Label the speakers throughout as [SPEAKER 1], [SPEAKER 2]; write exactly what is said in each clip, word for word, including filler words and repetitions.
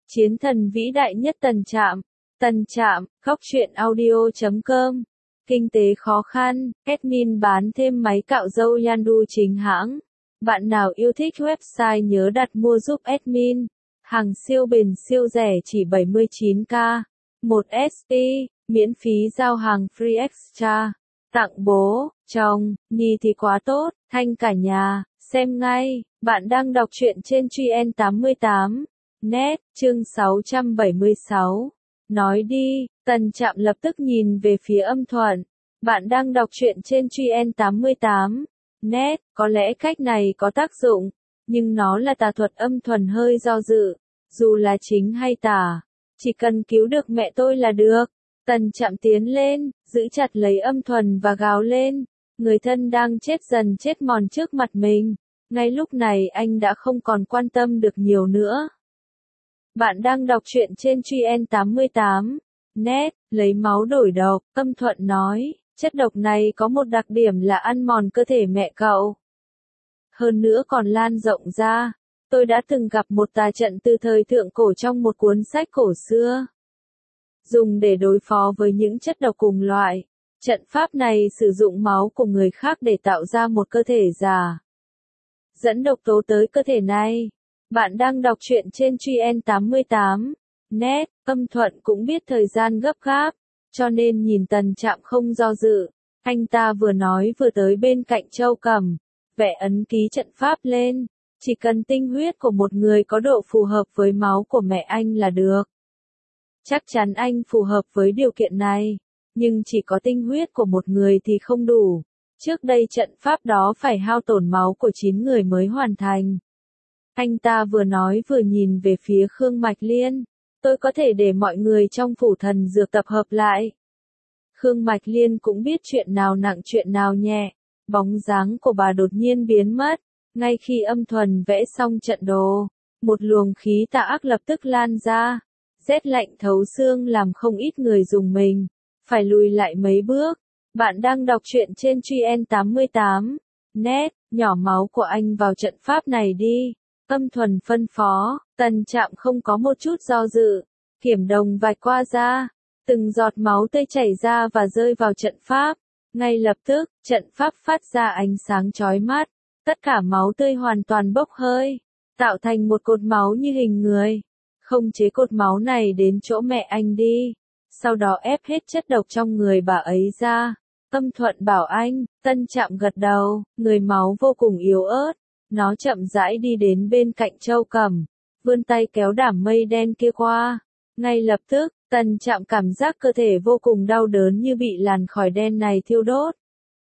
[SPEAKER 1] Chiến thần vĩ đại nhất Tần Trạm. Tần Trạm, góc truyện audio chấm com. Kinh tế khó khăn, admin bán thêm máy cạo râu Yandu chính hãng. Bạn nào yêu thích website nhớ đặt mua giúp admin. Hàng siêu bền siêu rẻ chỉ bảy mươi chín k. một S P, miễn phí giao hàng free extra. Tặng bố, chồng, Nhi thì quá tốt, thanh cả nhà, xem ngay. Bạn đang đọc truyện trên Truyện tám mươi tám. Net, chương sáu trăm bảy mươi sáu. Nói đi, Tần Trạm lập tức nhìn về phía Âm Thuận. Bạn đang đọc truyện trên Truyện tám mươi tám. Net, có lẽ cách này có tác dụng, nhưng nó là tà thuật. Âm Thuần hơi do dự. Dù là chính hay tà, chỉ cần cứu được mẹ tôi là được. Tần Trạm tiến lên, giữ chặt lấy Âm Thuần và gào lên. Người thân đang chết dần chết mòn trước mặt mình. Ngay lúc này anh đã không còn quan tâm được nhiều nữa. Bạn đang đọc truyện trên Truyện tám mươi tám. Net, lấy máu đổi độc, Âm Thuận nói, chất độc này có một đặc điểm là ăn mòn cơ thể mẹ cậu. Hơn nữa còn lan rộng ra. Tôi đã từng gặp một tà trận từ thời thượng cổ trong một cuốn sách cổ xưa. Dùng để đối phó với những chất độc cùng loại. Trận pháp này sử dụng máu của người khác để tạo ra một cơ thể già. Dẫn độc tố tới cơ thể này. Bạn đang đọc truyện trên Truyện tám mươi tám. Net, Âm Thuận cũng biết thời gian gấp gáp, cho nên nhìn Tần Trạm không do dự. Anh ta vừa nói vừa tới bên cạnh Châu Cầm, vẽ ấn ký trận pháp lên. Chỉ cần tinh huyết của một người có độ phù hợp với máu của mẹ anh là được. Chắc chắn anh phù hợp với điều kiện này, nhưng chỉ có tinh huyết của một người thì không đủ. Trước đây trận pháp đó phải hao tổn máu của chín người mới hoàn thành. Anh ta vừa nói vừa nhìn về phía Khương Mạch Liên. Tôi có thể để mọi người trong phủ thần dược tập hợp lại. Khương Mạch Liên cũng biết chuyện nào nặng chuyện nào nhẹ. Bóng dáng của bà đột nhiên biến mất. Ngay khi Âm Thuần vẽ xong trận đồ, một luồng khí tà ác lập tức lan ra. Rét lạnh thấu xương làm không ít người dùng mình phải lùi lại mấy bước. Bạn đang đọc truyện trên Truyện tám mươi tám. Net, nhỏ máu của anh vào trận pháp này đi. Âm Thuần phân phó. Tần Trạm không có một chút do dự. Kiểm đồng vạch qua ra. Từng giọt máu tươi chảy ra và rơi vào trận pháp. Ngay lập tức, trận pháp phát ra ánh sáng chói mắt. Tất cả máu tươi hoàn toàn bốc hơi, tạo thành một cột máu như hình người. Không chế cột máu này đến chỗ mẹ anh đi. Sau đó ép hết chất độc trong người bà ấy ra. Âm Thuận bảo anh. Tân Trạm gật đầu, người máu vô cùng yếu ớt. Nó chậm rãi đi đến bên cạnh Châu Cầm, vươn tay kéo đám mây đen kia qua. Ngay lập tức, Tần Trạm cảm giác cơ thể vô cùng đau đớn như bị làn khói đen này thiêu đốt.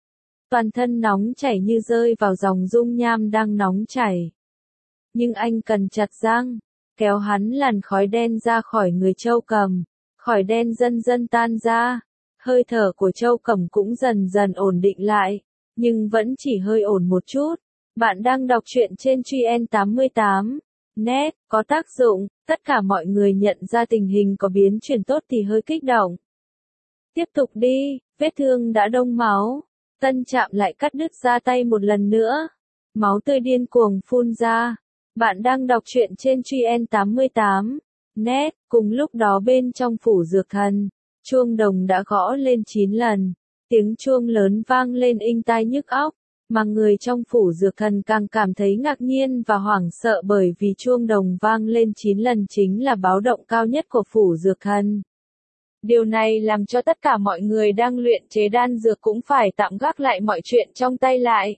[SPEAKER 1] Toàn thân nóng chảy như rơi vào dòng dung nham đang nóng chảy. Nhưng anh cần chặt răng, kéo hắn làn khói đen ra khỏi người Châu Cầm. Khói đen dần dần tan ra. Hơi thở của Châu Cầm cũng dần dần ổn định lại, nhưng vẫn chỉ hơi ổn một chút. Bạn đang đọc truyện trên Truyện tám mươi tám. Net, có tác dụng. Tất cả mọi người nhận ra tình hình có biến chuyển tốt thì hơi kích động. Tiếp tục đi, vết thương đã đông máu. Tân Trạm lại cắt đứt ra tay một lần nữa. Máu tươi điên cuồng phun ra. Bạn đang đọc truyện trên Truyện tám mươi tám. Net, cùng lúc đó bên trong phủ dược thần, chuông đồng đã gõ lên chín lần. Tiếng chuông lớn vang lên inh tai nhức óc, mà người trong phủ dược thần càng cảm thấy ngạc nhiên và hoảng sợ bởi vì chuông đồng vang lên chín lần chính là báo động cao nhất của phủ dược thần. Điều này làm cho tất cả mọi người đang luyện chế đan dược cũng phải tạm gác lại mọi chuyện trong tay lại.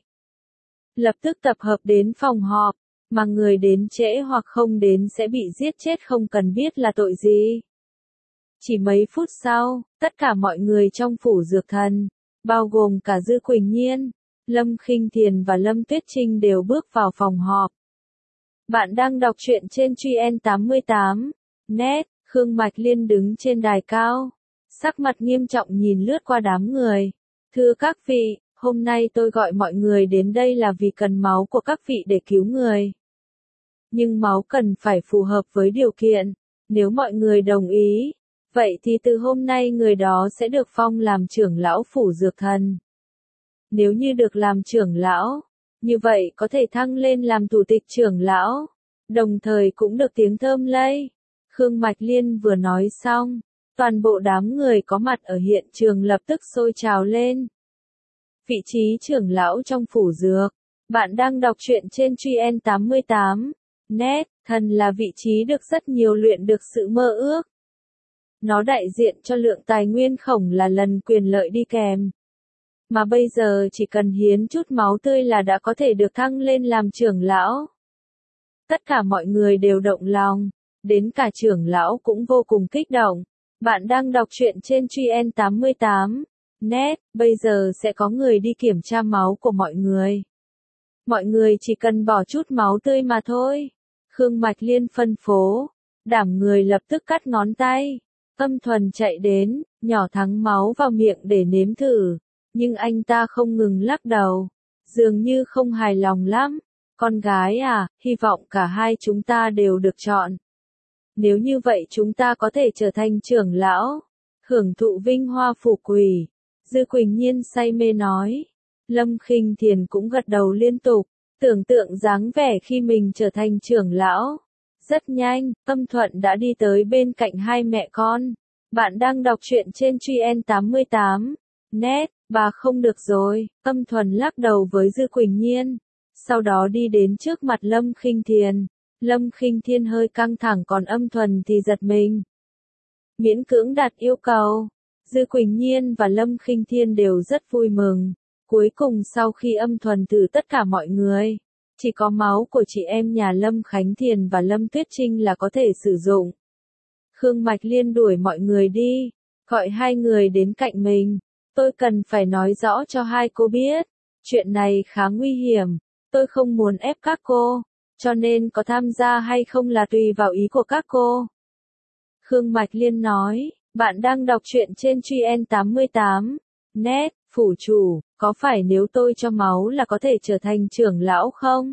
[SPEAKER 1] Lập tức tập hợp đến phòng họp, mà người đến trễ hoặc không đến sẽ bị giết chết không cần biết là tội gì. Chỉ mấy phút sau, tất cả mọi người trong phủ dược thần, bao gồm cả Dư Quỳnh Nhiên, Lâm Khinh Thiền và Lâm Tuyết Trinh đều bước vào phòng họp. Bạn đang đọc truyện trên Truyện tám mươi tám. Net, Khương Mạch Liên đứng trên đài cao, sắc mặt nghiêm trọng nhìn lướt qua đám người. Thưa các vị, hôm nay tôi gọi mọi người đến đây là vì cần máu của các vị để cứu người. Nhưng máu cần phải phù hợp với điều kiện. Nếu mọi người đồng ý, vậy thì từ hôm nay người đó sẽ được phong làm trưởng lão phủ dược thần. Nếu như được làm trưởng lão, như vậy có thể thăng lên làm thủ tịch trưởng lão, đồng thời cũng được tiếng thơm lây. Khương Mạch Liên vừa nói xong, toàn bộ đám người có mặt ở hiện trường lập tức sôi trào lên. Vị trí trưởng lão trong phủ dược. Bạn đang đọc truyện trên Truyện tám mươi tám. Net, thần là vị trí được rất nhiều luyện được sự mơ ước. Nó đại diện cho lượng tài nguyên khổng là lần quyền lợi đi kèm. Mà bây giờ chỉ cần hiến chút máu tươi là đã có thể được thăng lên làm trưởng lão. Tất cả mọi người đều động lòng, đến cả trưởng lão cũng vô cùng kích động. Bạn đang đọc truyện trên Truyện tám mươi tám. Net, bây giờ sẽ có người đi kiểm tra máu của mọi người. Mọi người chỉ cần bỏ chút máu tươi mà thôi. Khương Mạch Liên phân phố. Đảm người lập tức cắt ngón tay. Âm Thuần chạy đến, nhỏ thắng máu vào miệng để nếm thử. Nhưng anh ta không ngừng lắc đầu. Dường như không hài lòng lắm. Con gái à, hy vọng cả hai chúng ta đều được chọn. Nếu như vậy chúng ta có thể trở thành trưởng lão. Hưởng thụ vinh hoa phú quý. Dư Quỳnh Nhiên say mê nói. Lâm Khinh Thiền cũng gật đầu liên tục, tưởng tượng dáng vẻ khi mình trở thành trưởng lão. Rất nhanh, Âm Thuận đã đi tới bên cạnh hai mẹ con. Bạn đang đọc truyện trên Truyện tám mươi tám. Net, bà không được rồi. Âm Thuần lắc đầu với Dư Quỳnh Nhiên. Sau đó đi đến trước mặt Lâm Khinh Thiền. Lâm Khinh Thiên hơi căng thẳng còn Âm Thuần thì giật mình. Miễn cưỡng đặt yêu cầu. Dư Quỳnh Nhiên và Lâm Khinh Thiên đều rất vui mừng. Cuối cùng sau khi Âm Thuần thử tất cả mọi người, chỉ có máu của chị em nhà Lâm Khánh Thiền và Lâm Tuyết Trinh là có thể sử dụng. Khương Mạch Liên đuổi mọi người đi, gọi hai người đến cạnh mình. Tôi cần phải nói rõ cho hai cô biết, chuyện này khá nguy hiểm, tôi không muốn ép các cô, cho nên có tham gia hay không là tùy vào ý của các cô. Khương Mạch Liên nói, bạn đang đọc truyện trên Truyện tám mươi tám. Net, phủ chủ, có phải nếu tôi cho máu là có thể trở thành trưởng lão không?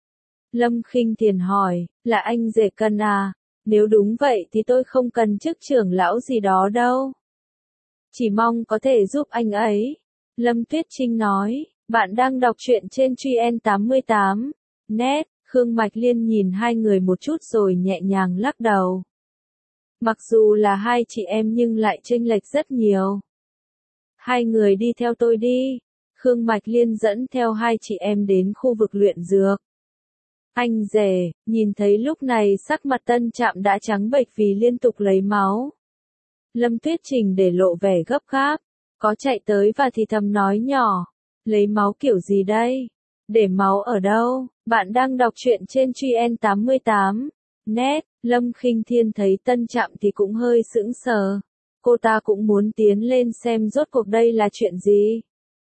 [SPEAKER 1] Lâm Khinh Thiền hỏi, là anh rể cần à? Nếu đúng vậy thì tôi không cần chức trưởng lão gì đó đâu. Chỉ mong có thể giúp anh ấy. Lâm Tuyết Trinh nói, bạn đang đọc truyện trên Truyện tám mươi tám. Net, Khương Mạch Liên nhìn hai người một chút rồi nhẹ nhàng lắc đầu. Mặc dù là hai chị em nhưng lại chênh lệch rất nhiều. Hai người đi theo tôi đi. Khương Mạch Liên dẫn theo hai chị em đến khu vực luyện dược. Anh rể, nhìn thấy lúc này sắc mặt Tân Trạm đã trắng bệch vì liên tục lấy máu. Lâm Tuyết Trình để lộ vẻ gấp gáp, có chạy tới và thì thầm nói nhỏ, lấy máu kiểu gì đây? Để máu ở đâu? Bạn đang đọc truyện trên Truyện tám mươi tám. Net, Lâm Khinh Thiên thấy Tân Trạm thì cũng hơi sững sờ. Cô ta cũng muốn tiến lên xem rốt cuộc đây là chuyện gì.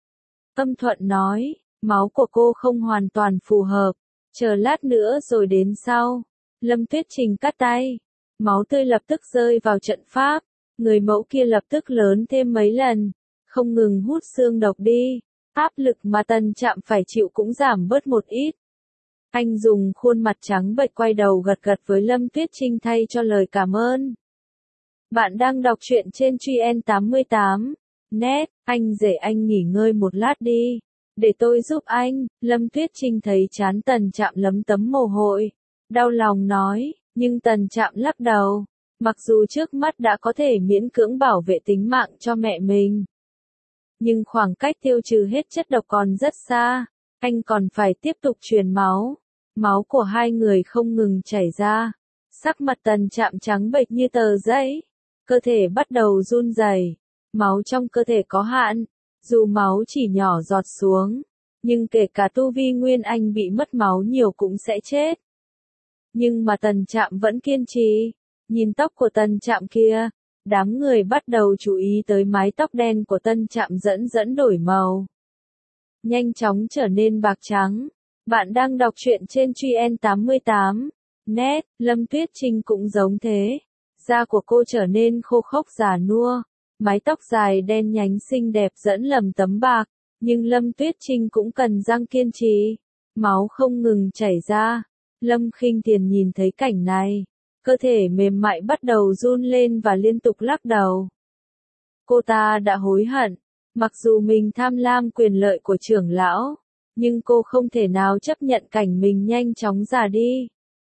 [SPEAKER 1] Âm Thuận nói, máu của cô không hoàn toàn phù hợp, chờ lát nữa rồi đến sau. Lâm Tuyết Trình cắt tay, máu tươi lập tức rơi vào trận pháp, người mẫu kia lập tức lớn thêm mấy lần, không ngừng hút xương độc đi, áp lực mà Tân Trạm phải chịu cũng giảm bớt một ít. Anh dùng khuôn mặt trắng bệch quay đầu gật gật với Lâm Tuyết Trinh thay cho lời cảm ơn. Bạn đang đọc truyện trên Truyện tám mươi tám. Net, anh rể anh nghỉ ngơi một lát đi. Để tôi giúp anh. Lâm Tuyết Trinh thấy chán Tần Trạm lấm tấm mồ hôi. Đau lòng nói, nhưng Tần Trạm lắc đầu. Mặc dù trước mắt đã có thể miễn cưỡng bảo vệ tính mạng cho mẹ mình. Nhưng khoảng cách tiêu trừ hết chất độc còn rất xa. Anh còn phải tiếp tục truyền máu. Máu của hai người không ngừng chảy ra. Sắc mặt Tần Trạm trắng bệch như tờ giấy. Cơ thể bắt đầu run rẩy, máu trong cơ thể có hạn, dù máu chỉ nhỏ giọt xuống, nhưng kể cả tu vi Nguyên Anh bị mất máu nhiều cũng sẽ chết. Nhưng mà Tần Trạm vẫn kiên trì, nhìn tóc của Tần Trạm kia, đám người bắt đầu chú ý tới mái tóc đen của Tần Trạm dẫn dẫn đổi màu. Nhanh chóng trở nên bạc trắng. Bạn đang đọc truyện trên Truyện tám mươi tám. Net, Lâm Tuyết Trinh cũng giống thế. Da của cô trở nên khô khốc già nua, mái tóc dài đen nhánh xinh đẹp dẫn lầm tấm bạc, nhưng Lâm Tuyết Trinh cũng cần răng kiên trì, máu không ngừng chảy ra. Lâm Khinh Thiền nhìn thấy cảnh này, cơ thể mềm mại bắt đầu run lên và liên tục lắc đầu. Cô ta đã hối hận, mặc dù mình tham lam quyền lợi của trưởng lão, nhưng cô không thể nào chấp nhận cảnh mình nhanh chóng già đi.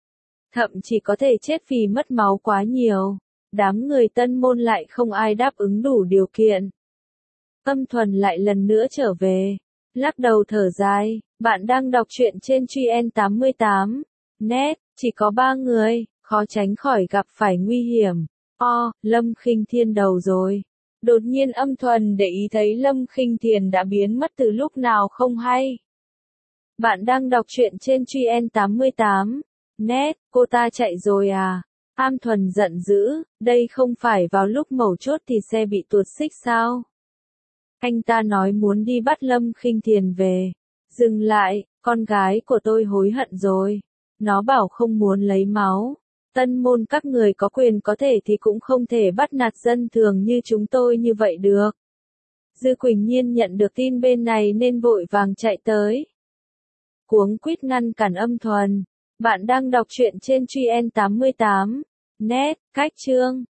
[SPEAKER 1] thậm chỉ có thể chết vì mất máu quá nhiều. Đám người Tân Môn lại không ai đáp ứng đủ điều kiện. Âm Thuần lại lần nữa trở về, lắc đầu thở dài, bạn đang đọc truyện trên Truyện tám mươi tám net, chỉ có ba người, khó tránh khỏi gặp phải nguy hiểm. O, Lâm Khinh Thiên đầu rồi. Đột nhiên Âm Thuần để ý thấy Lâm Khinh Thiền đã biến mất từ lúc nào không hay. Bạn đang đọc truyện trên Truyện tám mươi tám net, cô ta chạy rồi à? Am Thuần giận dữ, đây không phải vào lúc mấu chốt thì xe bị tuột xích sao? Anh ta nói muốn đi bắt Lâm Khinh Thiền về. Dừng lại, con gái của tôi hối hận rồi. Nó bảo không muốn lấy máu. Tân Môn các người có quyền có thể thì cũng không thể bắt nạt dân thường như chúng tôi như vậy được. Dư Quỳnh Nhiên nhận được tin bên này nên vội vàng chạy tới. Cuống quýt ngăn cản Âm Thuần. Bạn đang đọc truyện trên Truyện tám mươi tám net, cách chương.